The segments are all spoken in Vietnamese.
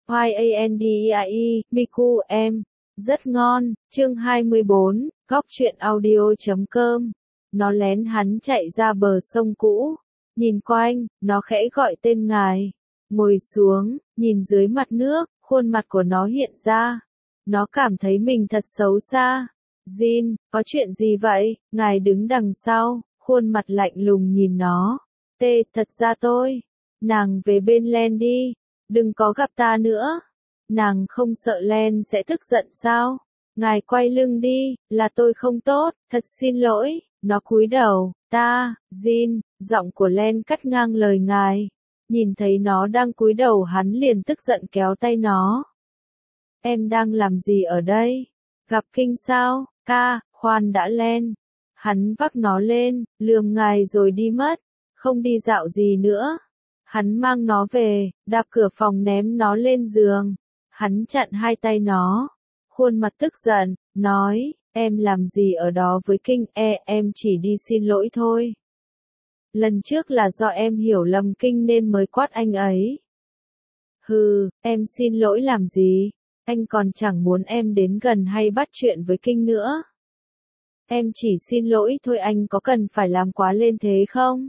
YANDEIE, Miku em. Rất ngon, chương 24, góc truyện audio.com. Nó lén hắn chạy ra bờ sông cũ, nhìn quanh, nó khẽ gọi tên ngài. Ngồi xuống, nhìn dưới mặt nước, khuôn mặt của nó hiện ra. Nó cảm thấy mình thật xấu xa. Jin, có chuyện gì vậy? Ngài đứng đằng sau, khuôn mặt lạnh lùng nhìn nó. Thật ra tôi. Nàng về bên Len đi. Đừng có gặp ta nữa. Nàng không sợ Len sẽ tức giận sao? Ngài quay lưng đi, là tôi không tốt, thật xin lỗi. Nó cúi đầu, Jin, giọng của Len cắt ngang lời ngài. Nhìn thấy nó đang cúi đầu hắn liền tức giận kéo tay nó. Em đang làm gì ở đây? Gặp kinh sao? Khoan đã Len. Hắn vác nó lên, lườm ngài rồi đi mất. Không đi dạo gì nữa. Hắn mang nó về, đạp cửa phòng ném nó lên giường. Hắn chặn hai tay nó. Khuôn mặt tức giận, nói, em làm gì ở đó với kinh em chỉ đi xin lỗi thôi. Lần trước là do em hiểu lầm kinh nên mới quát anh ấy. Hừ, em xin lỗi làm gì? Anh còn chẳng muốn em đến gần hay bắt chuyện với kinh nữa. Em chỉ xin lỗi thôi, anh có cần phải làm quá lên thế không?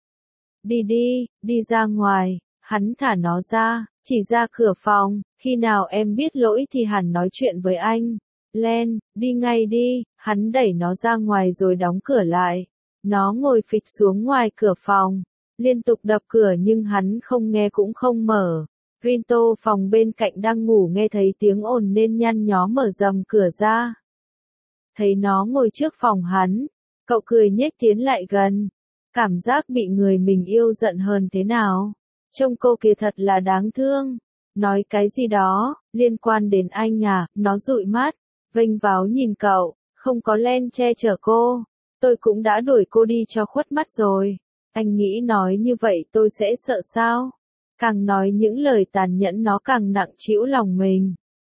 Đi ra ngoài. Hắn thả nó ra, chỉ ra cửa phòng, khi nào em biết lỗi thì hẳn nói chuyện với anh. Len, đi ngay đi, hắn đẩy nó ra ngoài rồi đóng cửa lại. Nó ngồi phịch xuống ngoài cửa phòng, liên tục đập cửa nhưng hắn không nghe cũng không mở. Rinto phòng bên cạnh đang ngủ nghe thấy tiếng ồn nên nhăn nhó mở rầm cửa ra. Thấy nó ngồi trước phòng hắn, cậu cười nhếch tiến lại gần. Cảm giác bị người mình yêu giận hờn thế nào? Trông cô kia thật là đáng thương. Nói cái gì đó, liên quan đến anh à, nó dụi mắt, vênh váo nhìn cậu, không có Len che chở cô. Tôi cũng đã đuổi cô đi cho khuất mắt rồi. Anh nghĩ nói như vậy tôi sẽ sợ sao? Càng nói những lời tàn nhẫn nó càng nặng trĩu lòng mình.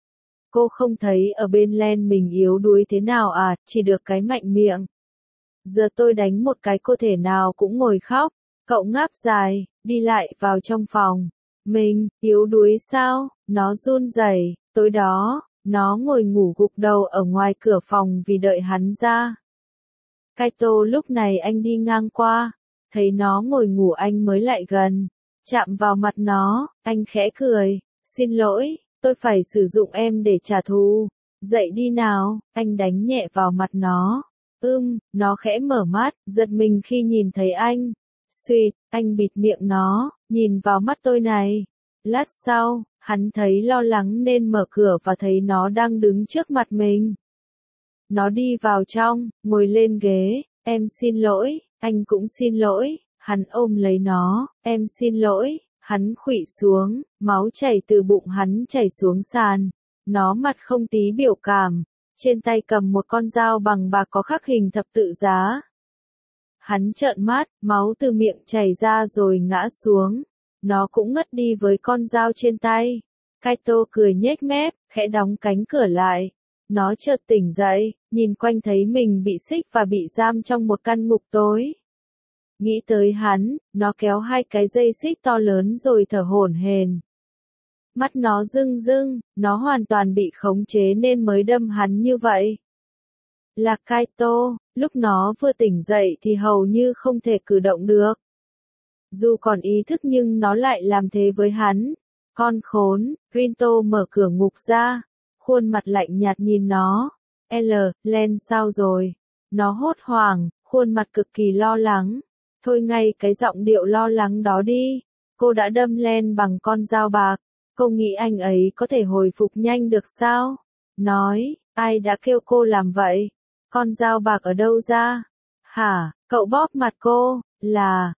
Cô không thấy ở bên Len mình yếu đuối thế nào à, chỉ được cái mạnh miệng. Giờ tôi đánh một cái cô thể nào cũng ngồi khóc. Cậu ngáp dài, đi lại vào trong phòng. Mình, yếu đuối sao? Nó run rẩy. Tối đó, nó ngồi ngủ gục đầu ở ngoài cửa phòng vì đợi hắn ra. Kaito lúc này anh đi ngang qua, thấy nó ngồi ngủ anh mới lại gần, chạm vào mặt nó, anh khẽ cười, xin lỗi, tôi phải sử dụng em để trả thù. Dậy đi nào, anh đánh nhẹ vào mặt nó. Nó khẽ mở mắt, giật mình khi nhìn thấy anh. Suýt, anh bịt miệng nó, nhìn vào mắt tôi này. Lát sau, hắn thấy lo lắng nên mở cửa và thấy nó đang đứng trước mặt mình. Nó đi vào trong, ngồi lên ghế, em xin lỗi, anh cũng xin lỗi, hắn ôm lấy nó, em xin lỗi, hắn khuỵu xuống, máu chảy từ bụng hắn chảy xuống sàn. Nó mặt không tí biểu cảm, trên tay cầm một con dao bằng bạc có khắc hình thập tự giá. Hắn trợn mắt, máu từ miệng chảy ra rồi ngã xuống. Nó cũng ngất đi với con dao trên tay. Kaito cười nhếch mép, khẽ đóng cánh cửa lại. Nó chợt tỉnh dậy, nhìn quanh thấy mình bị xích và bị giam trong một căn ngục tối. Nghĩ tới hắn, nó kéo hai cái dây xích to lớn rồi thở hổn hển. Mắt nó rưng rưng, nó hoàn toàn bị khống chế nên mới đâm hắn như vậy. Là Kaito, lúc nó vừa tỉnh dậy thì hầu như không thể cử động được. Dù còn ý thức nhưng nó lại làm thế với hắn. Con khốn, Rinto mở cửa ngục ra, khuôn mặt lạnh nhạt nhìn nó. Len sao rồi? Nó hốt hoảng, khuôn mặt cực kỳ lo lắng. Thôi ngay cái giọng điệu lo lắng đó đi. Cô đã đâm Len bằng con dao bạc. Cô nghĩ anh ấy có thể hồi phục nhanh được sao? Nói, ai đã kêu cô làm vậy? Con dao bạc ở đâu ra? Hả, cậu bóp mặt cô, là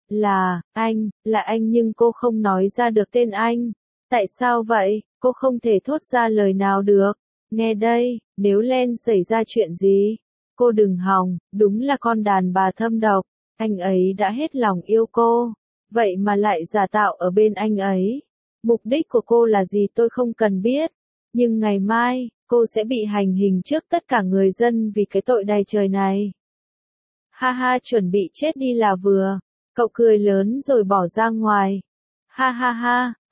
anh nhưng cô không nói ra được tên anh. Tại sao vậy? Cô không thể thốt ra lời nào được. Nghe đây, nếu Len xảy ra chuyện gì? Cô đừng hòng, đúng là con đàn bà thâm độc. Anh ấy đã hết lòng yêu cô. Vậy mà lại giả tạo ở bên anh ấy. Mục đích của cô là gì tôi không cần biết. Nhưng ngày mai, cô sẽ bị hành hình trước tất cả người dân vì cái tội đày trời này. Ha ha, chuẩn bị chết đi là vừa. Cậu cười lớn rồi bỏ ra ngoài. Ha ha ha,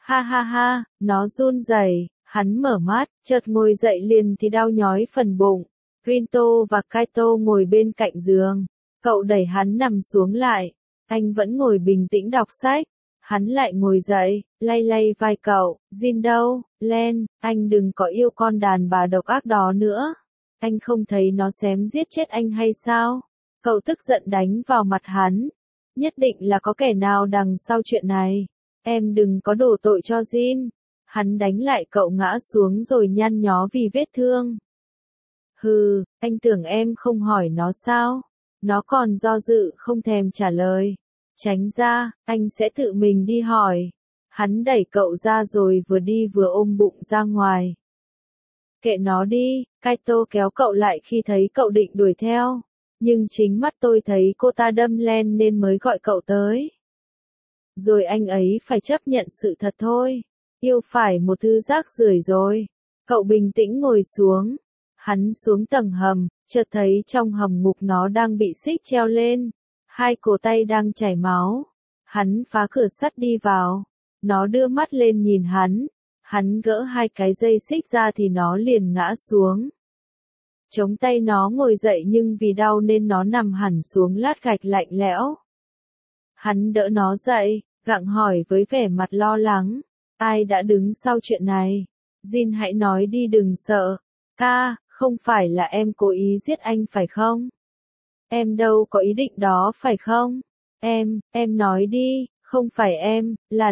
Ha ha ha, nó run rẩy, hắn mở mắt, chợt ngồi dậy liền thì đau nhói phần bụng. Rinto và Kaito ngồi bên cạnh giường. Cậu đẩy hắn nằm xuống lại. Anh vẫn ngồi bình tĩnh đọc sách. Hắn lại ngồi dậy, lay lay vai cậu. Jin đâu, Len, anh đừng có yêu con đàn bà độc ác đó nữa. Anh không thấy nó xém giết chết anh hay sao? Cậu tức giận đánh vào mặt hắn. Nhất định là có kẻ nào đằng sau chuyện này. Em đừng có đổ tội cho Jin. Hắn đánh lại cậu ngã xuống rồi nhăn nhó vì vết thương. Hừ, anh tưởng em không hỏi nó sao? Nó còn do dự không thèm trả lời. Tránh ra, anh sẽ tự mình đi hỏi. Hắn đẩy cậu ra rồi vừa đi vừa ôm bụng ra ngoài. Kệ nó đi, Kaito kéo cậu lại khi thấy cậu định đuổi theo. Nhưng chính mắt tôi thấy cô ta đâm Len nên mới gọi cậu tới. Rồi anh ấy phải chấp nhận sự thật thôi. Yêu phải một thứ rác rưởi rồi. Cậu bình tĩnh ngồi xuống. Hắn xuống tầng hầm, chợt thấy trong hầm ngục nó đang bị xích treo lên. Hai cổ tay đang chảy máu. Hắn phá cửa sắt đi vào. Nó đưa mắt lên nhìn hắn. Hắn gỡ hai cái dây xích ra thì nó liền ngã xuống. Chống tay nó ngồi dậy nhưng vì đau nên nó nằm hẳn xuống lát gạch lạnh lẽo. Hắn đỡ nó dậy, gặng hỏi với vẻ mặt lo lắng. Ai đã đứng sau chuyện này? Jin hãy nói đi đừng sợ. Ca, không phải là em cố ý giết anh phải không? Em đâu có ý định đó phải không? Em nói đi, không phải em,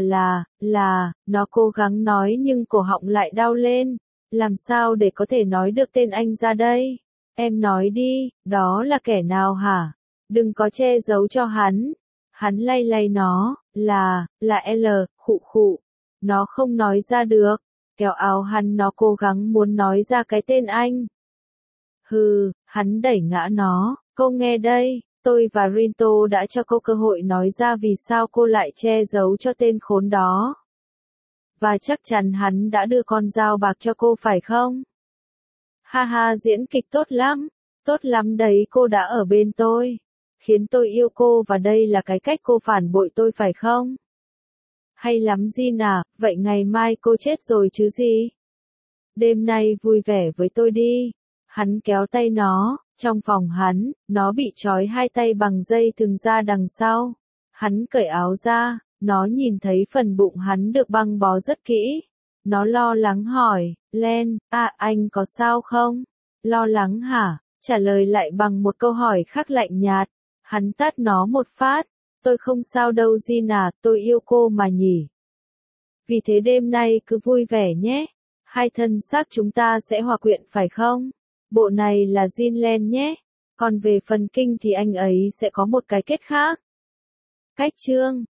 nó cố gắng nói nhưng cổ họng lại đau lên. Làm sao để có thể nói được tên anh ra đây? Em nói đi, đó là kẻ nào hả? Đừng có che giấu cho hắn. Hắn lay lay nó, là L, khụ khụ. Nó không nói ra được. Kéo áo hắn nó cố gắng muốn nói ra cái tên anh. Hừ, hắn đẩy ngã nó. Cô nghe đây, tôi và Rinto đã cho cô cơ hội nói ra vì sao cô lại che giấu cho tên khốn đó. Và chắc chắn hắn đã đưa con dao bạc cho cô phải không? Ha ha, diễn kịch tốt lắm đấy, cô đã ở bên tôi. Khiến tôi yêu cô và đây là cái cách cô phản bội tôi phải không? Hay lắm Jin à, vậy ngày mai cô chết rồi chứ gì? Đêm nay vui vẻ với tôi đi. Hắn kéo tay nó, trong phòng hắn, nó bị trói hai tay bằng dây thừng ra đằng sau. Hắn cởi áo ra, nó nhìn thấy phần bụng hắn được băng bó rất kỹ. Nó lo lắng hỏi, Len, anh có sao không? Lo lắng hả? Trả lời lại bằng một câu hỏi khác lạnh nhạt. Hắn tát nó một phát. Tôi không sao đâu Jin à, tôi yêu cô mà nhỉ. Vì thế đêm nay cứ vui vẻ nhé. Hai thân xác chúng ta sẽ hòa quyện phải không? Bộ này là Jin Len nhé. Còn về phần kinh thì anh ấy sẽ có một cái kết khác. Cách chương